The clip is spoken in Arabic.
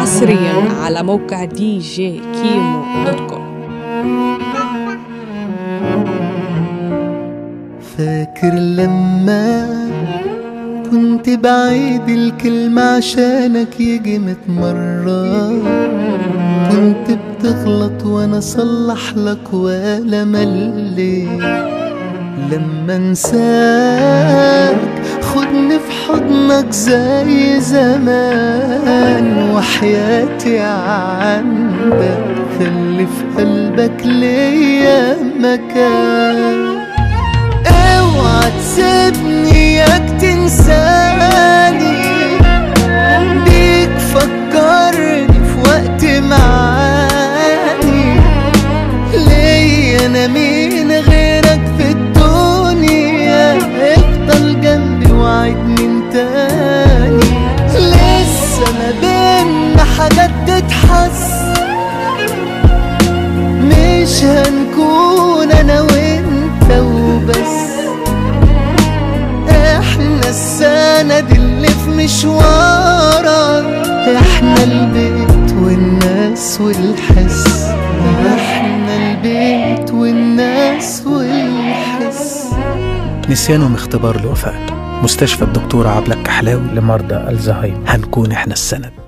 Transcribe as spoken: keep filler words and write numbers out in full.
حصريا على موقع دي جي كيمو دوت كوم. فاكر لما كنت بعيد الكلمة عشانك يجي ميت مرة، كنت بتغلط وانا اصلح لك ولا مليت. لما انساك خدني في حضنك زي زمان، وحياتي عندك خلي في قلبك ليا مكان. اوعى تسيبني ياك تنساني، بيك فكرني في وقت معاني. ليا انا مين غيرك في الدنيا، افضل جنبي وعيد من تاني. لسه ما بينا حاجات تتحس، مش هنكون انا وانت وبس. احنا السند اللي في مشوارك، احنا البيت والناس والحس، احنا البيت والناس والحس. نسيانهم اختبار الوفاء. مستشفى الدكتورة عبلة الكحلاوي لمرضى الزهايمر، هنكون احنا السند.